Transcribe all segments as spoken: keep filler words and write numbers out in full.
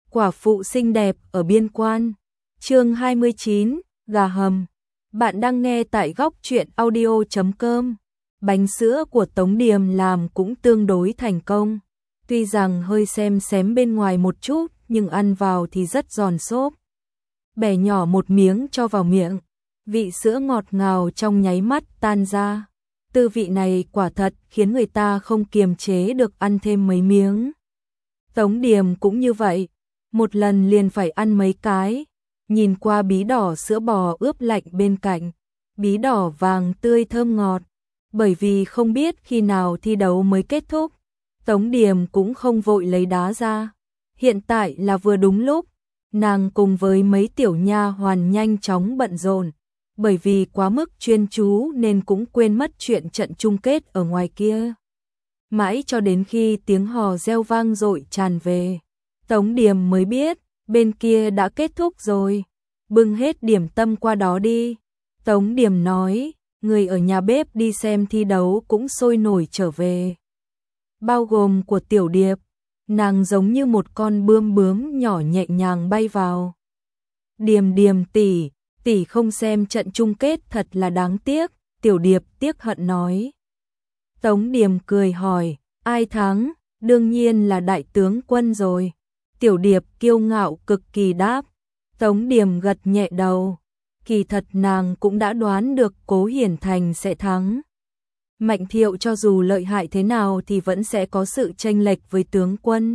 Quả phụ xinh đẹp ở biên quan. Chương hai mươi chín, gà hầm. Bạn đang nghe tại góc truyện audio chấm com. Bánh sữa của Tống Điềm làm cũng tương đối thành công. Tuy rằng hơi xem xém bên ngoài một chút, nhưng ăn vào thì rất giòn xốp. Bẻ nhỏ một miếng cho vào miệng, vị sữa ngọt ngào trong nháy mắt tan ra. Tư vị này quả thật khiến người ta không kiềm chế được ăn thêm mấy miếng. Tống Điềm cũng như vậy, một lần liền phải ăn mấy cái. Nhìn qua bí đỏ sữa bò ướp lạnh bên cạnh, bí đỏ vàng tươi thơm ngọt. Bởi vì không biết khi nào thi đấu mới kết thúc, Tống Điềm cũng không vội lấy đá ra. Hiện tại là vừa đúng lúc, nàng cùng với mấy tiểu nha hoàn nhanh chóng bận rộn, bởi vì quá mức chuyên chú nên cũng quên mất chuyện trận chung kết ở ngoài kia. Mãi cho đến khi tiếng hò reo vang dội tràn về, Tống Điềm mới biết bên kia đã kết thúc rồi. Bưng hết điểm tâm qua đó đi. Tống Điềm nói, người ở nhà bếp đi xem thi đấu cũng sôi nổi trở về. Bao gồm của Tiểu Điệp, nàng giống như một con bươm bướm nhỏ nhẹ nhàng bay vào. Điềm Điềm tỷ, tỷ không xem trận chung kết thật là đáng tiếc, Tiểu Điệp tiếc hận nói. Tống Điềm cười hỏi, ai thắng? Đương nhiên là đại tướng quân rồi. Tiểu Điệp kiêu ngạo cực kỳ đáp. Tống Điềm gật nhẹ đầu. Kỳ thật nàng cũng đã đoán được Cố Hiển Thành sẽ thắng. Mạnh Thiệu cho dù lợi hại thế nào thì vẫn sẽ có sự chênh lệch với tướng quân.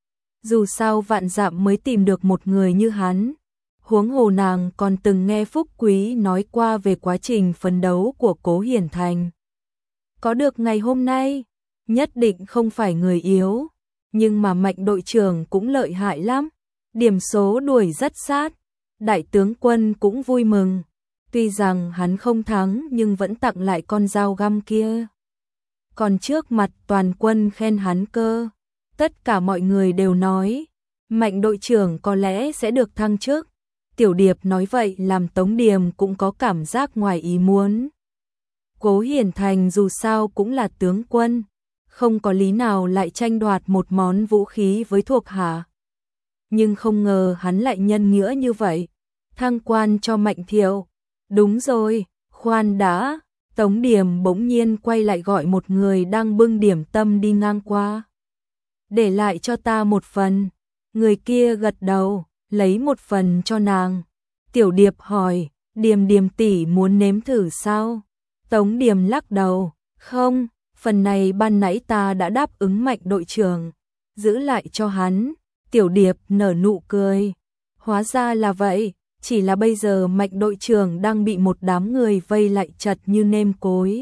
Dù sao vạn dặm mới tìm được một người như hắn. Huống hồ nàng còn từng nghe Phúc Quý nói qua về quá trình phấn đấu của Cố Hiển Thành. Có được ngày hôm nay, nhất định không phải người yếu. Nhưng mà Mạnh đội trưởng cũng lợi hại lắm. Điểm số đuổi rất sát. Đại tướng quân cũng vui mừng. Tuy rằng hắn không thắng nhưng vẫn tặng lại con dao găm kia. Còn trước mặt toàn quân khen hắn cơ. Tất cả mọi người đều nói Mạnh đội trưởng có lẽ sẽ được thăng chức. Tiểu Điệp nói vậy làm Tống Điềm cũng có cảm giác ngoài ý muốn. Cố Hiển Thành dù sao cũng là tướng quân, không có lý nào lại tranh đoạt một món vũ khí với thuộc hạ. Nhưng không ngờ hắn lại nhân nghĩa như vậy, thăng quan cho Mạnh Thiệu. Đúng rồi, khoan đã. Tống Điềm bỗng nhiên quay lại gọi một người đang bưng điểm tâm đi ngang qua. Để lại cho ta một phần. Người kia gật đầu, lấy một phần cho nàng. Tiểu Điệp hỏi, Điềm Điềm tỷ muốn nếm thử sao? Tống Điềm lắc đầu, không, phần này ban nãy ta đã đáp ứng Mạnh đội trưởng, giữ lại cho hắn. Tiểu Điệp nở nụ cười, hóa ra là vậy, chỉ là bây giờ Mạnh đội trưởng đang bị một đám người vây lại chật như nêm cối.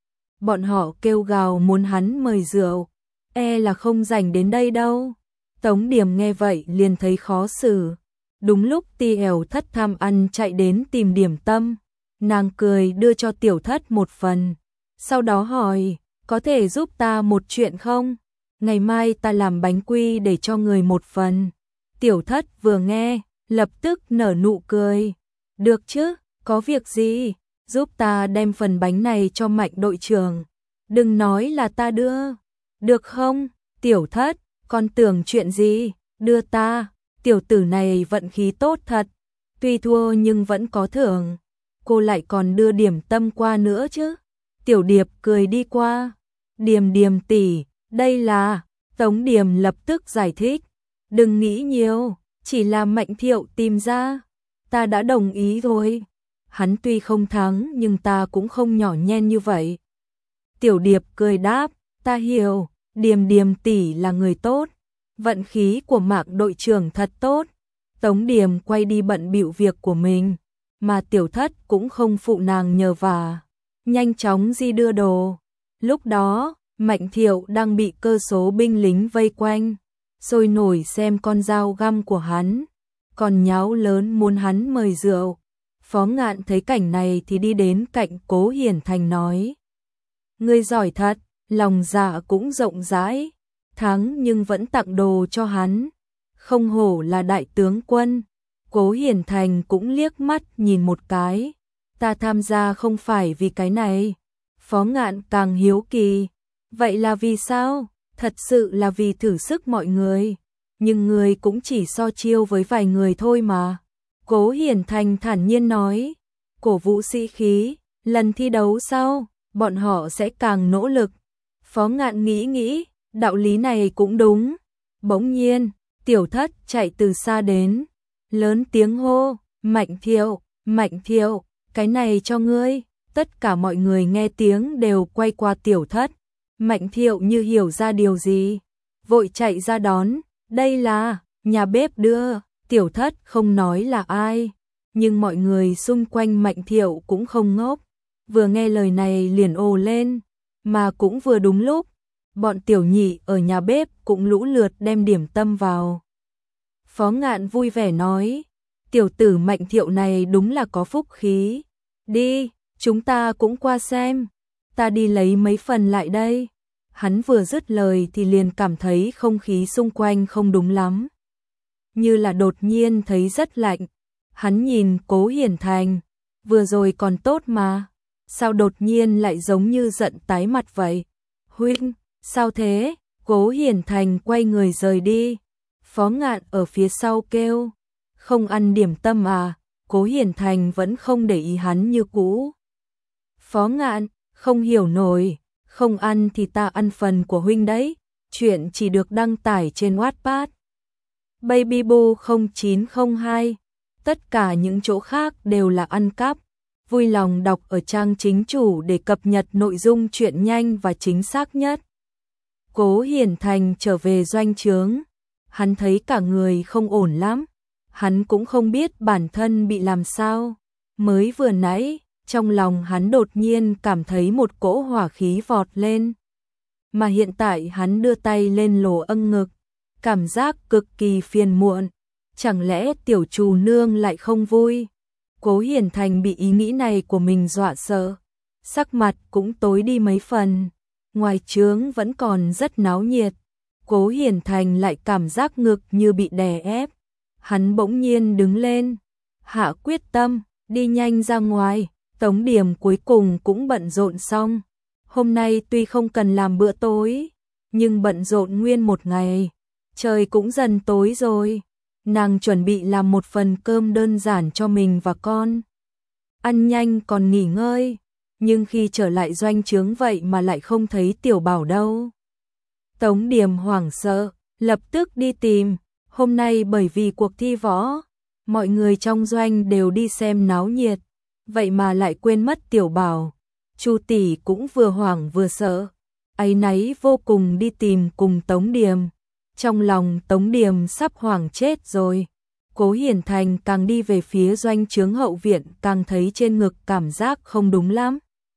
Bọn họ kêu gào muốn hắn mời rượu, e là không rảnh đến đây đâu. Tống Điềm nghe vậy liền thấy khó xử. Đúng lúc Ti Ẻo Thất tham ăn chạy đến tìm điểm tâm, nàng cười đưa cho Tiểu Thất một phần, sau đó hỏi, có thể giúp ta một chuyện không? Ngày mai ta làm bánh quy để cho người một phần. Tiểu Thất vừa nghe, lập tức nở nụ cười. Được chứ, có việc gì? Giúp ta đem phần bánh này cho Mạnh đội trưởng. Đừng nói là ta đưa. Được không? Tiểu Thất, con tưởng chuyện gì? Đưa ta. Tiểu tử này vận khí tốt thật. Tuy thua nhưng vẫn có thưởng. Cô lại còn đưa điểm tâm qua nữa chứ. Tiểu Điệp cười đi qua. Điềm Điềm tỷ, đây là... Tống Điềm lập tức giải thích. Đừng nghĩ nhiều, chỉ là Mạnh Thiệu tìm ra. Ta đã đồng ý rồi. Hắn tuy không thắng nhưng ta cũng không nhỏ nhen như vậy. Tiểu Điệp cười đáp, ta hiểu, Điềm Điềm tỷ là người tốt. Vận khí của Mạc đội trưởng thật tốt. Tống Điềm quay đi bận bịu việc của mình, mà Tiểu Thất cũng không phụ nàng nhờ vả, nhanh chóng đi đưa đồ. Lúc đó, Mạnh Thiệu đang bị cơ số binh lính vây quanh, sôi nổi xem con dao găm của hắn, còn nháo lớn muốn hắn mời rượu. Phó Ngạn thấy cảnh này thì đi đến cạnh Cố Hiển Thành nói, ngươi giỏi thật, lòng dạ cũng rộng rãi, thắng nhưng vẫn tặng đồ cho hắn, không hổ là đại tướng quân. Cố Hiển Thành cũng liếc mắt nhìn một cái, ta tham gia không phải vì cái này. Phó Ngạn càng hiếu kỳ, vậy là vì sao? Thật sự là vì thử sức mọi người. nhưng người cũng chỉ so chiêu với vài người thôi mà. Cố Hiển Thành thản nhiên nói, cổ vũ sĩ khí, lần thi đấu sau, bọn họ sẽ càng nỗ lực. Phó Ngạn nghĩ nghĩ, đạo lý này cũng đúng. Bỗng nhiên, Tiểu Thất chạy từ xa đến, lớn tiếng hô, Mạnh Thiệu, Mạnh Thiệu, cái này cho ngươi. Tất cả mọi người nghe tiếng đều quay qua Tiểu Thất. Mạnh Thiệu như hiểu ra điều gì, vội chạy ra đón, đây là nhà bếp đưa. Tiểu Thất không nói là ai, nhưng mọi người xung quanh Mạnh Thiệu cũng không ngốc, vừa nghe lời này liền ồ lên, mà cũng vừa đúng lúc, bọn tiểu nhị ở nhà bếp cũng lũ lượt đem điểm tâm vào. Phó Ngạn vui vẻ nói, tiểu tử Mạnh Thiệu này đúng là có phúc khí, đi, chúng ta cũng qua xem, ta đi lấy mấy phần lại đây. Hắn vừa dứt lời thì liền cảm thấy không khí xung quanh không đúng lắm, như là đột nhiên thấy rất lạnh. Hắn nhìn Cố Hiển Thành, vừa rồi còn tốt mà, sao đột nhiên lại giống như giận tái mặt vậy? Huynh, sao thế? Cố Hiển Thành quay người rời đi. Phó Ngạn ở phía sau kêu, không ăn điểm tâm à? Cố Hiển Thành vẫn không để ý hắn như cũ. Phó Ngạn, không hiểu nổi, không ăn thì ta ăn phần của huynh đấy. Chuyện chỉ được đăng tải trên Wattpad. Babyboo không chín không hai. Tất cả những chỗ khác đều là ăn cắp. Vui lòng đọc ở trang chính chủ để cập nhật nội dung truyện nhanh và chính xác nhất. Cố Hiển Thành trở về doanh trướng. Hắn thấy cả người không ổn lắm. Hắn cũng không biết bản thân bị làm sao. Mới vừa nãy, trong lòng hắn đột nhiên cảm thấy một cỗ hỏa khí vọt lên. Mà hiện tại hắn đưa tay lên lỗ âng ngực. Cảm giác cực kỳ phiền muộn. Chẳng lẽ tiểu trù nương lại không vui? Cố Hiển Thành bị ý nghĩ này của mình dọa sợ. Sắc mặt cũng tối đi mấy phần. Ngoài trướng vẫn còn rất náo nhiệt. Cố Hiển Thành lại cảm giác ngực như bị đè ép. Hắn bỗng nhiên đứng lên. Hạ quyết tâm, đi nhanh ra ngoài. Tống Điểm cuối cùng cũng bận rộn xong. Hôm nay tuy không cần làm bữa tối, nhưng bận rộn nguyên một ngày. Trời cũng dần tối rồi. Nàng chuẩn bị làm một phần cơm đơn giản cho mình và con. Ăn nhanh còn nghỉ ngơi. Nhưng khi trở lại doanh trướng vậy mà lại không thấy Tiểu Bảo đâu. Tống Điểm hoảng sợ, lập tức đi tìm. Hôm nay bởi vì cuộc thi võ, mọi người trong doanh đều đi xem náo nhiệt. Vậy mà lại quên mất Tiểu Bảo. Chu tỷ cũng vừa hoảng vừa sợ, áy náy vô cùng đi tìm cùng Tống Điểm. Trong lòng Tống Điểm sắp hoảng chết rồi. Cố Hiển Thành càng đi về phía doanh trướng hậu viện càng thấy trên ngực cảm giác không đúng lắm.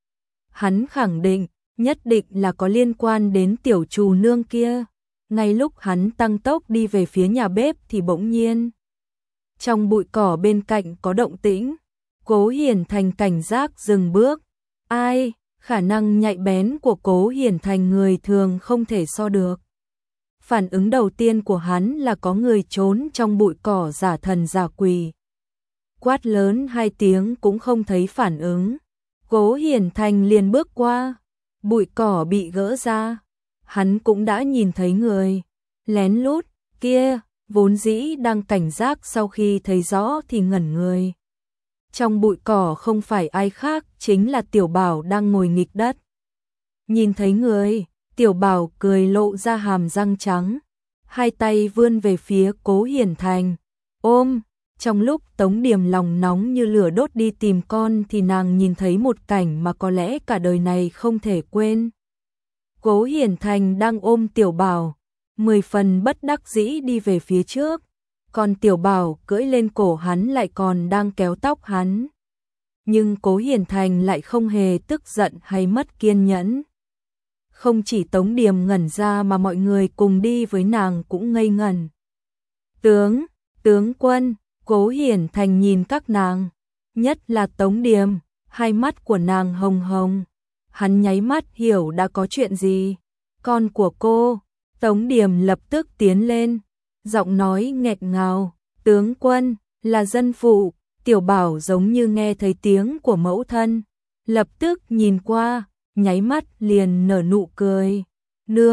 Hắn khẳng định, nhất định là có liên quan đến tiểu trù nương kia. Ngay lúc hắn tăng tốc đi về phía nhà bếp thì bỗng nhiên, trong bụi cỏ bên cạnh có động tĩnh. Cố Hiển Thành cảnh giác dừng bước. Ai? Khả năng nhạy bén của Cố Hiển Thành người thường không thể so được. Phản ứng đầu tiên của hắn là có người trốn trong bụi cỏ giả thần giả quỷ. Quát lớn hai tiếng cũng không thấy phản ứng. Cố Hiển Thành liền bước qua. Bụi cỏ bị gỡ ra. Hắn cũng đã nhìn thấy người lén lút kia, vốn dĩ đang cảnh giác, sau khi thấy rõ thì ngẩn người. Trong bụi cỏ không phải ai khác, chính là Tiểu Bảo đang ngồi nghịch đất. Nhìn thấy người, Tiểu Bảo cười lộ ra hàm răng trắng, hai tay vươn về phía Cố Hiển Thành, ôm. Trong lúc Tống Điểm lòng nóng như lửa đốt đi tìm con thì nàng nhìn thấy một cảnh mà có lẽ cả đời này không thể quên. Cố Hiển Thành đang ôm Tiểu Bảo, mười phần bất đắc dĩ đi về phía trước. Còn Tiểu Bảo cưỡi lên cổ hắn lại còn đang kéo tóc hắn. Nhưng Cố Hiển Thành lại không hề tức giận hay mất kiên nhẫn. Không chỉ Tống Điểm ngẩn ra mà mọi người cùng đi với nàng cũng ngây ngẩn. Tướng, tướng quân, Cố Hiển Thành nhìn các nàng, nhất là Tống Điểm, hai mắt của nàng hồng hồng. Hắn nháy mắt hiểu đã có chuyện gì. Con của cô. Tống Điểm lập tức tiến lên, giọng nói nghẹt ngào, tướng quân, là dân phụ. Tiểu Bảo giống như nghe thấy tiếng của mẫu thân, lập tức nhìn qua, nháy mắt liền nở nụ cười. Nương,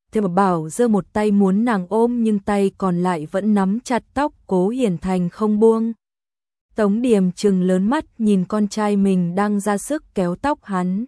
Tiểu Bảo giơ một tay muốn nàng ôm nhưng tay còn lại vẫn nắm chặt tóc Cố Hiển Thành không buông. Tống Điềm trừng lớn mắt nhìn con trai mình đang ra sức kéo tóc hắn.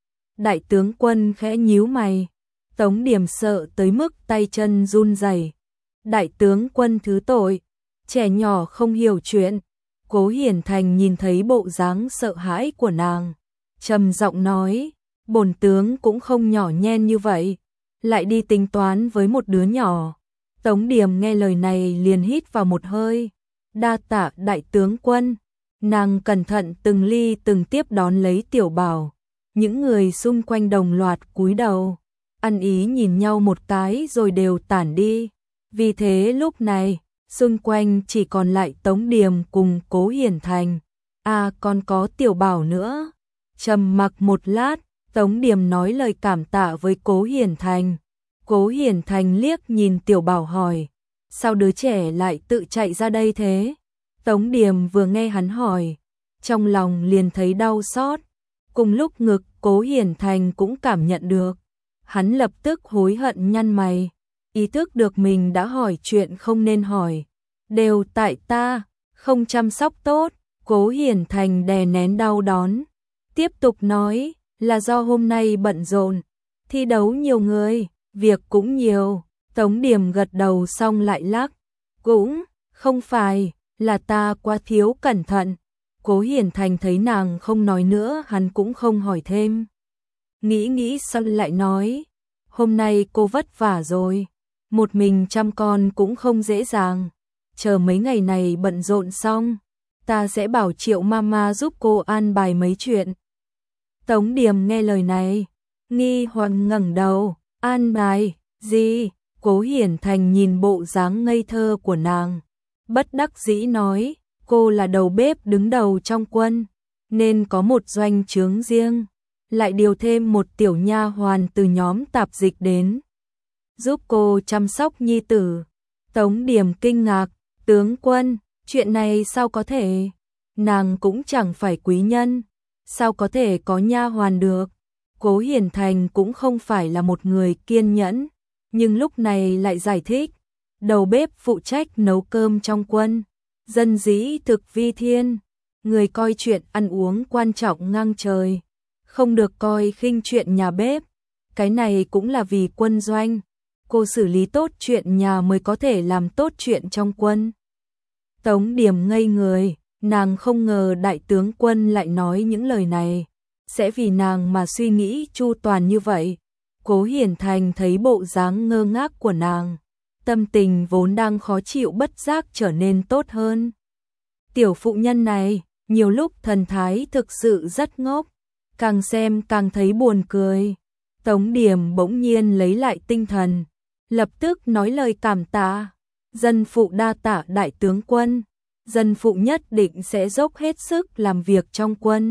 Đại tướng quân khẽ nhíu mày. Tống Điềm sợ tới mức tay chân run rẩy. Đại tướng quân thứ tội, trẻ nhỏ không hiểu chuyện. Cố Hiển Thành nhìn thấy bộ dáng sợ hãi của nàng, trầm giọng nói, bổn tướng cũng không nhỏ nhen như vậy, lại đi tính toán với một đứa nhỏ. Tống Điềm nghe lời này liền hít vào một hơi, đa tạ đại tướng quân. Nàng cẩn thận từng ly từng tiếp đón lấy Tiểu Bảo. Những người xung quanh đồng loạt cúi đầu, ăn ý nhìn nhau một cái rồi đều tản đi. Vì thế lúc này, xung quanh chỉ còn lại Tống Điềm cùng Cố Hiển Thành. À còn có Tiểu Bảo nữa. Trầm mặc một lát, Tống Điềm nói lời cảm tạ với Cố Hiển Thành. Cố Hiển Thành liếc nhìn Tiểu Bảo hỏi, sao đứa trẻ lại tự chạy ra đây thế? Tống Điềm vừa nghe hắn hỏi, trong lòng liền thấy đau xót. Cùng lúc ngực Cố Hiển Thành cũng cảm nhận được. Hắn lập tức hối hận nhăn mày, ý thức được mình đã hỏi chuyện không nên hỏi. Đều tại ta, không chăm sóc tốt. Cố Hiển Thành đè nén đau đớn, tiếp tục nói, là do hôm nay bận rộn, thi đấu nhiều người, việc cũng nhiều. Tống Điềm gật đầu xong lại lắc, cũng không phải là ta quá thiếu cẩn thận. Cố Hiển Thành thấy nàng không nói nữa, hắn cũng không hỏi thêm. Nghĩ nghĩ xong lại nói, hôm nay cô vất vả rồi, một mình chăm con cũng không dễ dàng. Chờ mấy ngày này bận rộn xong, ta sẽ bảo Triệu Mama giúp cô an bài mấy chuyện. Tống Điềm nghe lời này, nghi hoặc ngẩng đầu, an bài, gì? Cố Hiển Thành nhìn bộ dáng ngây thơ của nàng, bất đắc dĩ nói, cô là đầu bếp đứng đầu trong quân, nên có một doanh trướng riêng, lại điều thêm một tiểu nha hoàn từ nhóm tạp dịch đến, giúp cô chăm sóc nhi tử. Tống Điềm kinh ngạc, tướng quân, chuyện này sao có thể? Nàng cũng chẳng phải quý nhân, sao có thể có nha hoàn được? Cố Hiển Thành cũng không phải là một người kiên nhẫn, nhưng lúc này lại giải thích, đầu bếp phụ trách nấu cơm trong quân, dân dĩ thực vi thiên, người coi chuyện ăn uống quan trọng ngang trời, không được coi khinh chuyện nhà bếp. Cái này cũng là vì quân doanh, cô xử lý tốt chuyện nhà mới có thể làm tốt chuyện trong quân. Tống Điềm ngây người, nàng không ngờ đại tướng quân lại nói những lời này, sẽ vì nàng mà suy nghĩ chu toàn như vậy. Cố Hiển Thành thấy bộ dáng ngơ ngác của nàng, tâm tình vốn đang khó chịu bất giác trở nên tốt hơn. Tiểu phụ nhân này, nhiều lúc thần thái thực sự rất ngốc, càng xem càng thấy buồn cười. Tống Điềm bỗng nhiên lấy lại tinh thần, lập tức nói lời cảm tạ, dân phụ đa tạ đại tướng quân, dân phụ nhất định sẽ dốc hết sức làm việc trong quân.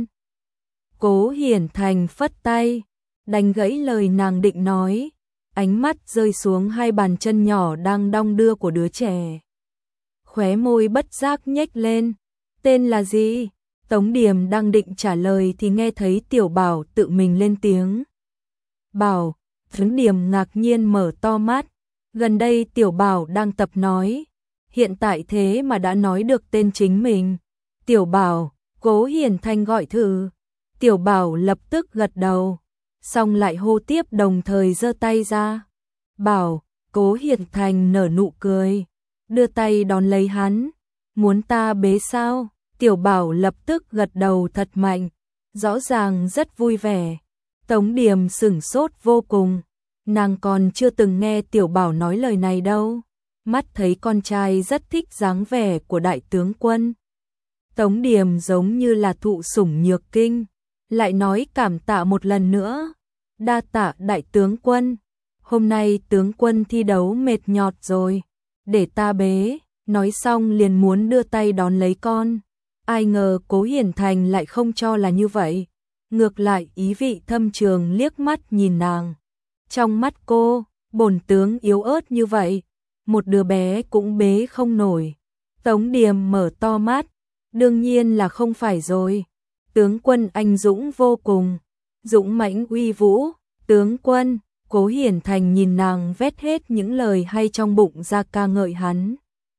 Cố Hiển Thành phất tay, đánh gãy lời nàng định nói, ánh mắt rơi xuống hai bàn chân nhỏ đang đong đưa của đứa trẻ. Khóe môi bất giác nhếch lên, tên là gì? Tống Điềm đang định trả lời thì nghe thấy Tiểu Bảo tự mình lên tiếng. Bảo, Tống Điềm ngạc nhiên mở to mắt, gần đây Tiểu Bảo đang tập nói, hiện tại thế mà đã nói được tên chính mình. Tiểu Bảo, Cố Hiển Thành gọi thử. Tiểu Bảo lập tức gật đầu, xong lại hô tiếp đồng thời giơ tay ra. Bảo, Cố Hiển Thành nở nụ cười, đưa tay đón lấy hắn, muốn ta bế sao? Tiểu Bảo lập tức gật đầu thật mạnh, rõ ràng rất vui vẻ. Tống Điềm sửng sốt vô cùng, nàng còn chưa từng nghe Tiểu Bảo nói lời này đâu. Mắt thấy con trai rất thích dáng vẻ của đại tướng quân. Tống Điềm giống như là thụ sủng nhược kinh, lại nói cảm tạ một lần nữa. Đa tạ đại tướng quân, hôm nay tướng quân thi đấu mệt nhọt rồi, để ta bế. Nói xong liền muốn đưa tay đón lấy con. Ai ngờ Cố Hiển Thành lại không cho là như vậy, ngược lại ý vị thâm trường liếc mắt nhìn nàng. Trong mắt cô, bổn tướng yếu ớt như vậy, một đứa bé cũng bế không nổi. Tống Điềm mở to mắt, đương nhiên là không phải rồi. Tướng quân anh dũng vô cùng, dũng mãnh uy vũ, tướng quân, Cố Hiển Thành nhìn nàng vét hết những lời hay trong bụng ra ca ngợi hắn.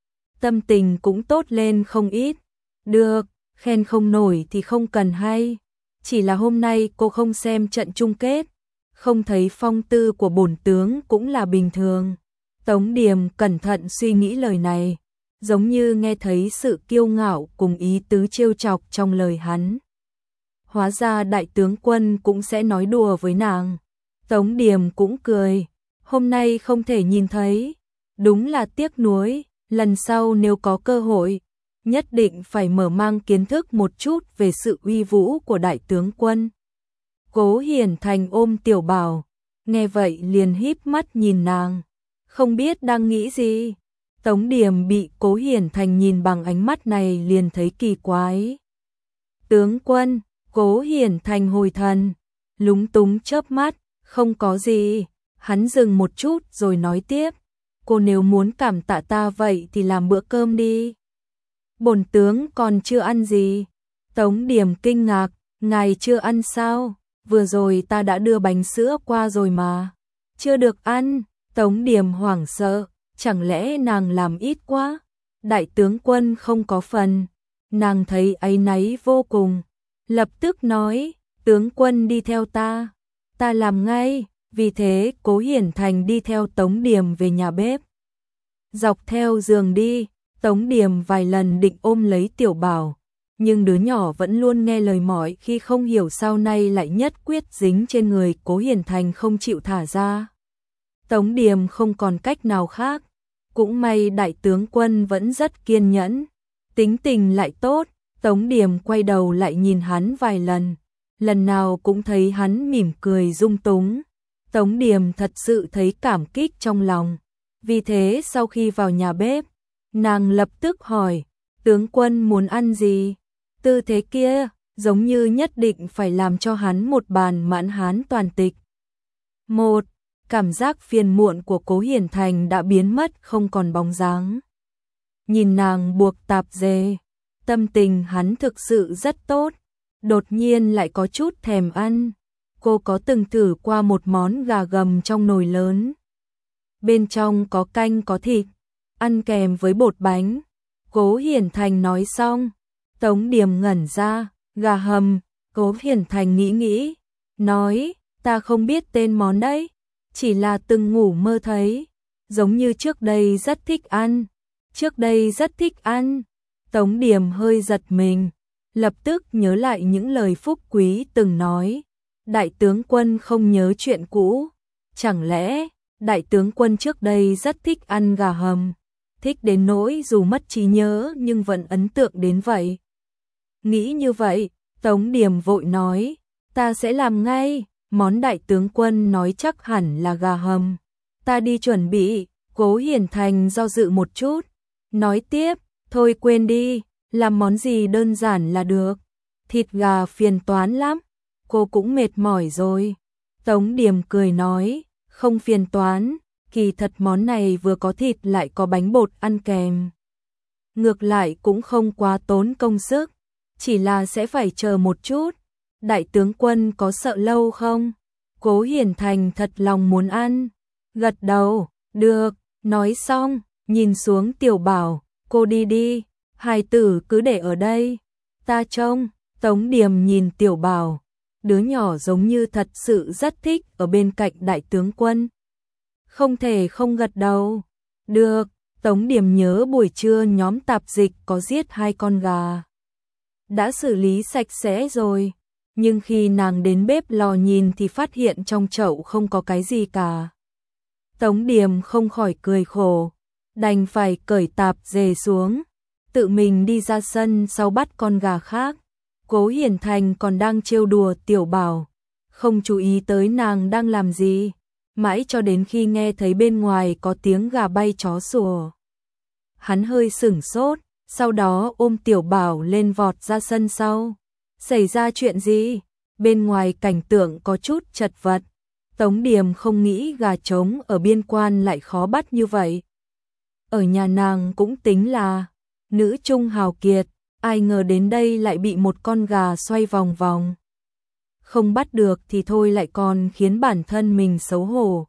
Tâm tình cũng tốt lên không ít. Được, khen không nổi thì không cần hay. Chỉ là hôm nay cô không xem trận chung kết, không thấy phong tư của bổn tướng cũng là bình thường. Tống Điềm cẩn thận suy nghĩ lời này, giống như nghe thấy sự kiêu ngạo cùng ý tứ trêu chọc trong lời hắn. Hóa ra đại tướng quân cũng sẽ nói đùa với nàng. Tống Điềm cũng cười, hôm nay không thể nhìn thấy, đúng là tiếc nuối, lần sau nếu có cơ hội, nhất định phải mở mang kiến thức một chút về sự uy vũ của đại tướng quân. Cố Hiển Thành ôm Tiểu Bảo, nghe vậy liền híp mắt nhìn nàng, không biết đang nghĩ gì. Tống Điềm bị Cố Hiển Thành nhìn bằng ánh mắt này liền thấy kỳ quái. Tướng quân, Cố Hiển Thành hồi thần, lúng túng chớp mắt, không có gì. Hắn dừng một chút rồi nói tiếp, cô nếu muốn cảm tạ ta vậy thì làm bữa cơm đi. Bổn tướng còn chưa ăn gì. Tống Điềm kinh ngạc, ngài chưa ăn sao? Vừa rồi ta đã đưa bánh sữa qua rồi mà. Chưa được ăn. Tống Điềm hoảng sợ, chẳng lẽ nàng làm ít quá? Đại tướng quân không có phần. Nàng thấy áy náy vô cùng, lập tức nói, tướng quân đi theo ta, ta làm ngay. Vì thế Cố Hiển Thành đi theo Tống Điềm về nhà bếp. Dọc theo giường đi, Tống Điềm vài lần định ôm lấy Tiểu Bảo, nhưng đứa nhỏ vẫn luôn nghe lời mỏi khi không hiểu sao nay lại nhất quyết dính trên người Cố Hiển Thành không chịu thả ra. Tống Điềm không còn cách nào khác, cũng may đại tướng quân vẫn rất kiên nhẫn, tính tình lại tốt. Tống Điềm quay đầu lại nhìn hắn vài lần, lần nào cũng thấy hắn mỉm cười dung túng. Tống Điềm thật sự thấy cảm kích trong lòng, vì thế sau khi vào nhà bếp, nàng lập tức hỏi, tướng quân muốn ăn gì? Tư thế kia, giống như nhất định phải làm cho hắn một bàn mãn hán toàn tịch. Một, cảm giác phiền muộn của Cố Hiển Thành đã biến mất không còn bóng dáng. Nhìn nàng buộc tạp dề, tâm tình hắn thực sự rất tốt, đột nhiên lại có chút thèm ăn. Cô có từng thử qua một món gà gầm trong nồi lớn. Bên trong có canh có thịt, ăn kèm với bột bánh. Cố Hiển Thành nói xong, Tống Điềm ngẩn ra, gà hầm. Cố Hiển Thành nghĩ nghĩ, nói, ta không biết tên món đấy, chỉ là từng ngủ mơ thấy, giống như trước đây rất thích ăn. Trước đây rất thích ăn. Tống Điềm hơi giật mình, lập tức nhớ lại những lời Phúc Quý từng nói. Đại tướng quân không nhớ chuyện cũ, chẳng lẽ đại tướng quân trước đây rất thích ăn gà hầm, thích đến nỗi dù mất trí nhớ nhưng vẫn ấn tượng đến vậy. Nghĩ như vậy, Tống Điềm vội nói, ta sẽ làm ngay, món đại tướng quân nói chắc hẳn là gà hầm, ta đi chuẩn bị. Cố Hiển Thành do dự một chút, nói tiếp, thôi quên đi, làm món gì đơn giản là được, thịt gà phiền toán lắm, cô cũng mệt mỏi rồi. Tống Điềm cười nói, không phiền toán, kỳ thật món này vừa có thịt lại có bánh bột ăn kèm. Ngược lại cũng không quá tốn công sức, chỉ là sẽ phải chờ một chút. Đại tướng quân có sợ lâu không? Cố Hiển Thành thật lòng muốn ăn, gật đầu, được. Nói xong, nhìn xuống Tiểu Bảo, cô đi đi, hài tử cứ để ở đây, ta trông. Tống Điềm nhìn Tiểu Bảo, đứa nhỏ giống như thật sự rất thích ở bên cạnh đại tướng quân. Không thể không gật đầu. Được. Tống Điềm nhớ buổi trưa nhóm tạp dịch có giết hai con gà, đã xử lý sạch sẽ rồi, nhưng khi nàng đến bếp lò nhìn thì phát hiện trong chậu không có cái gì cả. Tống Điềm không khỏi cười khổ, đành phải cởi tạp dề xuống, tự mình đi ra sân sau bắt con gà khác. Cố Hiển Thành còn đang trêu đùa Tiểu Bảo, không chú ý tới nàng đang làm gì, mãi cho đến khi nghe thấy bên ngoài có tiếng gà bay chó sủa. Hắn hơi sửng sốt, sau đó ôm Tiểu Bảo lên vọt ra sân sau. Xảy ra chuyện gì? Bên ngoài cảnh tượng có chút chật vật. Tống Điềm không nghĩ gà trống ở biên quan lại khó bắt như vậy. Ở nhà nàng cũng tính là nữ trung hào kiệt, ai ngờ đến đây lại bị một con gà xoay vòng vòng. không bắt được thì thôi lại còn khiến bản thân mình xấu hổ.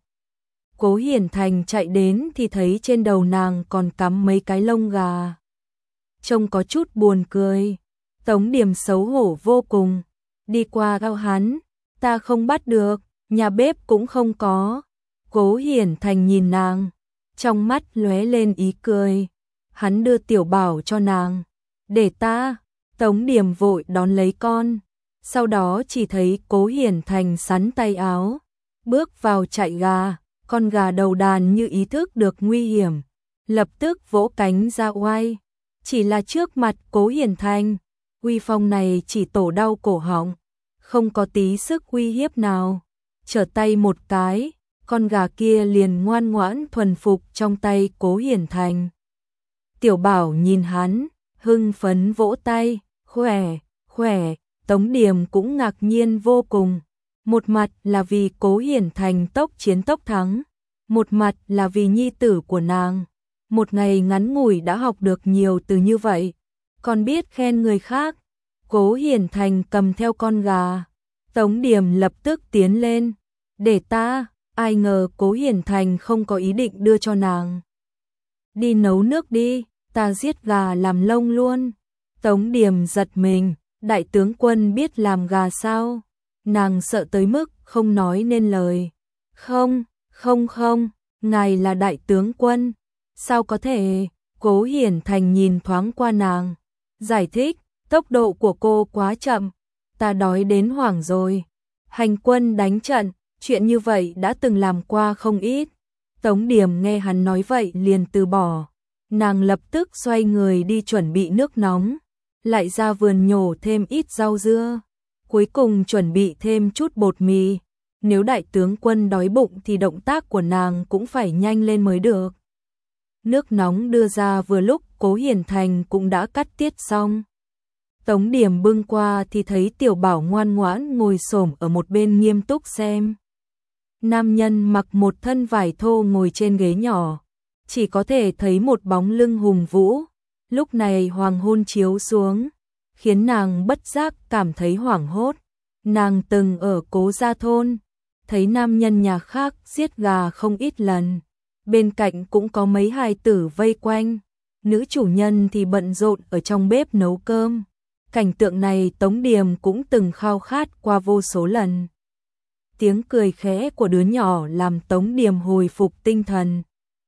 Cố Hiển Thành chạy đến thì thấy trên đầu nàng còn cắm mấy cái lông gà. Trông có chút buồn cười. Tống Điềm xấu hổ vô cùng, đi qua gao hắn, ta không bắt được, nhà bếp cũng không có. Cố Hiển Thành nhìn nàng, trong mắt lóe lên ý cười. Hắn đưa tiểu bảo cho nàng, để ta. Tống Điềm vội đón lấy con, sau đó chỉ thấy Cố Hiển Thành sắn tay áo, bước vào trại gà. Con gà đầu đàn như ý thức được nguy hiểm, lập tức vỗ cánh ra oai. Chỉ là trước mặt Cố Hiển Thành, uy phong này chỉ tổ đau cổ họng, không có tí sức uy hiếp nào. Trở tay một cái, con gà kia liền ngoan ngoãn thuần phục trong tay Cố Hiển Thành. Tiểu Bảo nhìn hắn, hưng phấn vỗ tay, khỏe, khỏe. Tống Điềm cũng ngạc nhiên vô cùng. Một mặt là vì Cố Hiển Thành tốc chiến tốc thắng, một mặt là vì nhi tử của nàng. Một ngày ngắn ngủi đã học được nhiều từ như vậy, còn biết khen người khác. Cố Hiển Thành cầm theo con gà, Tống Điềm lập tức tiến lên, để ta. Ai ngờ Cố Hiển Thành không có ý định đưa cho nàng. Đi nấu nước đi, ta giết gà làm lông luôn. Tống Điềm giật mình, đại tướng quân biết làm gà sao? Nàng sợ tới mức không nói nên lời. Không, không không, ngài là đại tướng quân. Sao có thể? Cố Hiển Thành nhìn thoáng qua nàng, giải thích, tốc độ của cô quá chậm, ta đói đến hoảng rồi. Hành quân đánh trận, chuyện như vậy đã từng làm qua không ít. Tống Điềm nghe hắn nói vậy liền từ bỏ. Nàng lập tức xoay người đi chuẩn bị nước nóng, lại ra vườn nhổ thêm ít rau dưa, cuối cùng chuẩn bị thêm chút bột mì. Nếu đại tướng quân đói bụng thì động tác của nàng cũng phải nhanh lên mới được. Nước nóng đưa ra vừa lúc Cố Hiển Thành cũng đã cắt tiết xong. Tống Điềm bưng qua thì thấy Tiểu Bảo ngoan ngoãn ngồi xổm ở một bên nghiêm túc xem. Nam nhân mặc một thân vải thô ngồi trên ghế nhỏ, chỉ có thể thấy một bóng lưng hùng vũ. Lúc này hoàng hôn chiếu xuống, khiến nàng bất giác cảm thấy hoảng hốt. Nàng từng ở Cố gia thôn, thấy nam nhân nhà khác giết gà không ít lần. Bên cạnh cũng có mấy hài tử vây quanh, nữ chủ nhân thì bận rộn ở trong bếp nấu cơm. Cảnh tượng này Tống Điềm cũng từng khao khát qua vô số lần. Tiếng cười khẽ của đứa nhỏ làm Tống Điềm hồi phục tinh thần.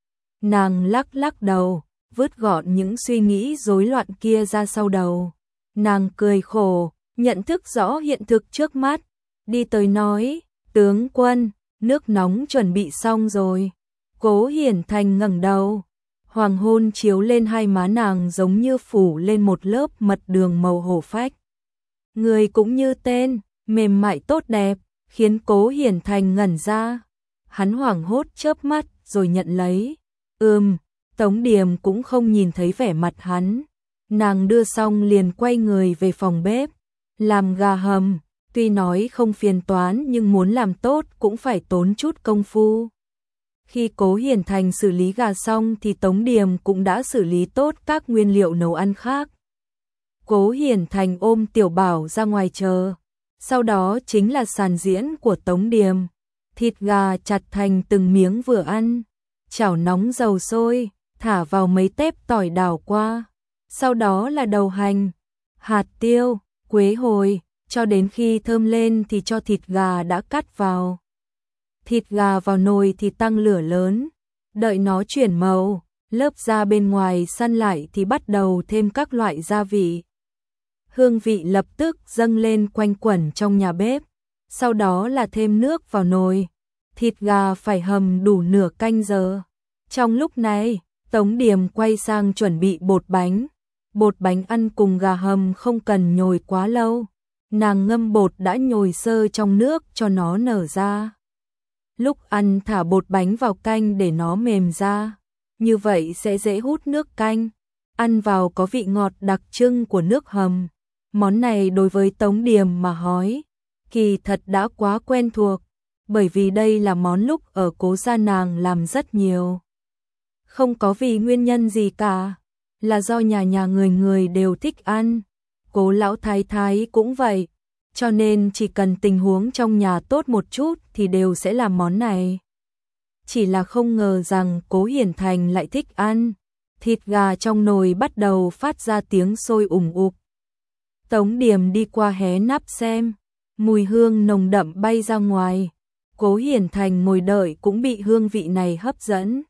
Nàng lắc lắc đầu, vứt gọn những suy nghĩ rối loạn kia ra sau đầu. Nàng cười khổ, nhận thức rõ hiện thực trước mắt, đi tới nói, tướng quân, nước nóng chuẩn bị xong rồi. Cố Hiển Thành ngẩng đầu, hoàng hôn chiếu lên hai má nàng giống như phủ lên một lớp mật đường màu hổ phách. Người cũng như tên, mềm mại tốt đẹp, khiến Cố Hiển Thành ngẩn ra. Hắn hoảng hốt chớp mắt rồi nhận lấy. Ừm, Tống Điềm cũng không nhìn thấy vẻ mặt hắn. Nàng đưa xong liền quay người về phòng bếp. Làm gà hầm, tuy nói không phiền toán nhưng muốn làm tốt cũng phải tốn chút công phu. Khi Cố Hiển Thành xử lý gà xong thì Tống Điềm cũng đã xử lý tốt các nguyên liệu nấu ăn khác. Cố Hiển Thành ôm Tiểu Bảo ra ngoài chờ. Sau đó chính là sàn diễn của Tống Điềm. Thịt gà chặt thành từng miếng vừa ăn, chảo nóng dầu sôi, thả vào mấy tép tỏi đảo qua. Sau đó là đầu hành, hạt tiêu, quế hồi, cho đến khi thơm lên thì cho thịt gà đã cắt vào. Thịt gà vào nồi thì tăng lửa lớn, đợi nó chuyển màu, lớp da bên ngoài săn lại thì bắt đầu thêm các loại gia vị. Hương vị lập tức dâng lên quanh quẩn trong nhà bếp, sau đó là thêm nước vào nồi. Thịt gà phải hầm đủ nửa canh giờ. Trong lúc này, Tống Điềm quay sang chuẩn bị bột bánh. Bột bánh ăn cùng gà hầm không cần nhồi quá lâu. Nàng ngâm bột đã nhồi sơ trong nước cho nó nở ra. Lúc ăn thả bột bánh vào canh để nó mềm ra. Như vậy sẽ dễ hút nước canh. Ăn vào có vị ngọt đặc trưng của nước hầm. Món này đối với Tống Điềm mà nói, kỳ thật đã quá quen thuộc. Bởi vì đây là món lúc ở Cố gia nàng làm rất nhiều. Không có vì nguyên nhân gì cả, là do nhà nhà người người đều thích ăn. Cố lão thái thái cũng vậy, cho nên chỉ cần tình huống trong nhà tốt một chút thì đều sẽ làm món này. Chỉ là không ngờ rằng Cố Hiển Thành lại thích ăn. Thịt gà trong nồi bắt đầu phát ra tiếng sôi ủng ục. Tống Điềm đi qua hé nắp xem, mùi hương nồng đậm bay ra ngoài. Cố Hiển Thành ngồi đợi cũng bị hương vị này hấp dẫn.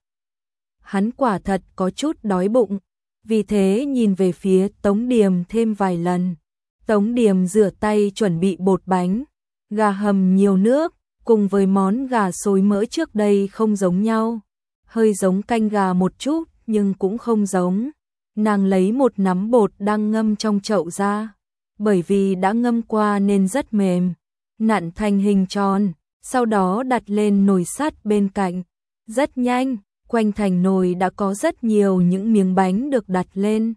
Hắn quả thật có chút đói bụng, vì thế nhìn về phía Tống Điềm thêm vài lần. Tống Điềm rửa tay chuẩn bị bột bánh, gà hầm nhiều nước, cùng với món gà xối mỡ trước đây không giống nhau. Hơi giống canh gà một chút, nhưng cũng không giống. Nàng lấy một nắm bột đang ngâm trong chậu ra, bởi vì đã ngâm qua nên rất mềm, nặn thành hình tròn, sau đó đặt lên nồi sắt bên cạnh. Rất nhanh, quanh thành nồi đã có rất nhiều những miếng bánh được đặt lên.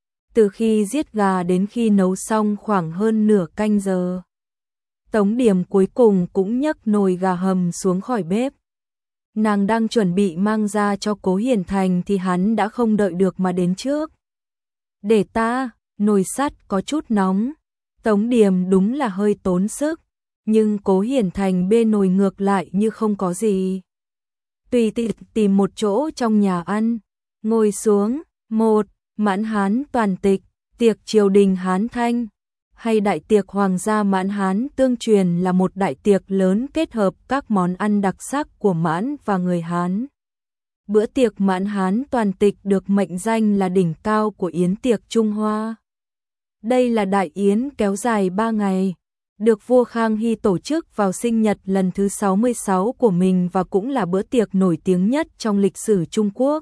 Từ khi giết gà đến khi nấu xong khoảng hơn nửa canh giờ. Tống Điềm cuối cùng cũng nhấc nồi gà hầm xuống khỏi bếp. Nàng đang chuẩn bị mang ra cho Cố Hiển Thành thì hắn đã không đợi được mà đến trước. Để ta, nồi sắt có chút nóng. Tống Điềm đúng là hơi tốn sức, nhưng Cố Hiển Thành bê nồi ngược lại như không có gì. Tùy tiện tìm một chỗ trong nhà ăn, ngồi xuống. Một, Mãn Hán toàn tịch, tiệc triều đình Hán Thanh, hay đại tiệc hoàng gia Mãn Hán tương truyền là một đại tiệc lớn kết hợp các món ăn đặc sắc của Mãn và người Hán. Bữa tiệc Mãn Hán toàn tịch được mệnh danh là đỉnh cao của yến tiệc Trung Hoa. Đây là đại yến kéo dài ba ngày, được vua Khang Hy tổ chức vào sinh nhật lần thứ sáu mươi sáu của mình và cũng là bữa tiệc nổi tiếng nhất trong lịch sử Trung Quốc.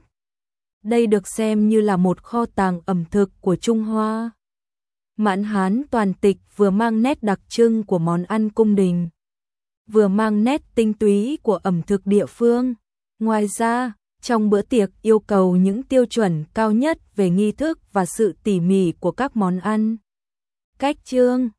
Đây được xem như là một kho tàng ẩm thực của Trung Hoa. Mãn Hán toàn tịch vừa mang nét đặc trưng của món ăn cung đình, vừa mang nét tinh túy của ẩm thực địa phương. Ngoài ra, trong bữa tiệc yêu cầu những tiêu chuẩn cao nhất về nghi thức và sự tỉ mỉ của các món ăn. Cách chương